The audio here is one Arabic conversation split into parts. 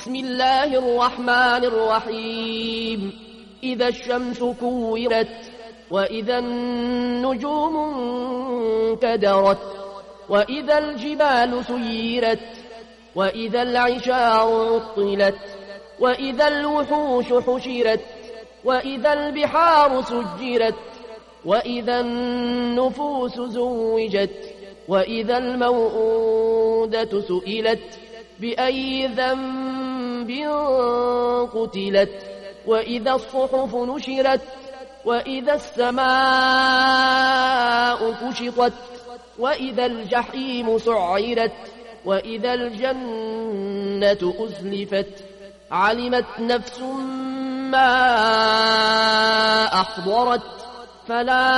بسم الله الرحمن الرحيم إذا الشمس كورت وإذا النجوم انكدرت وإذا الجبال سيرت وإذا العشار عطلت وإذا الوحوش حشرت وإذا البحار سجرت وإذا النفوس زوجت وإذا الموءودة سئلت بأي ذنب قتلت وإذا الصحف نشرت وإذا السماء كشطت وإذا الجحيم سعرت وإذا الجنة أزلفت علمت نفس ما أحضرت فلا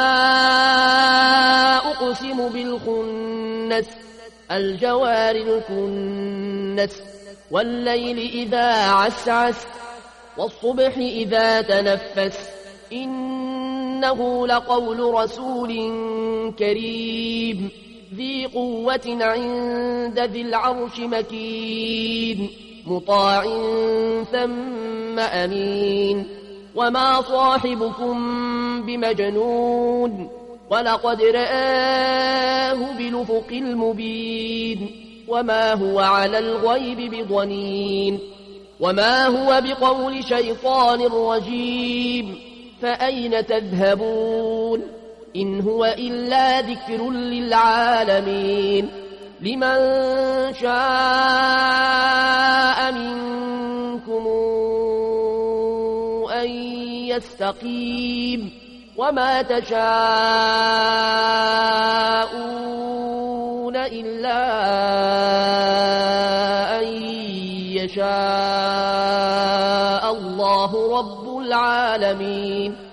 أقسم بالخنس الجوار الكنس والليل إذا عسعس والصبح إذا تنفس إنه لقول رسول كريم ذي قوة عند ذي العرش مكين مطاع ثم أمين وما صاحبكم بمجنون ولقد رآه بالأفق المبين وما هو على الغيب بضنين وما هو بقول شيطان رجيم فأين تذهبون إن هو إلا ذكر للعالمين لمن شاء منكم أن يستقيم وما تشاءون إلا أن يشاء الله رب العالمين.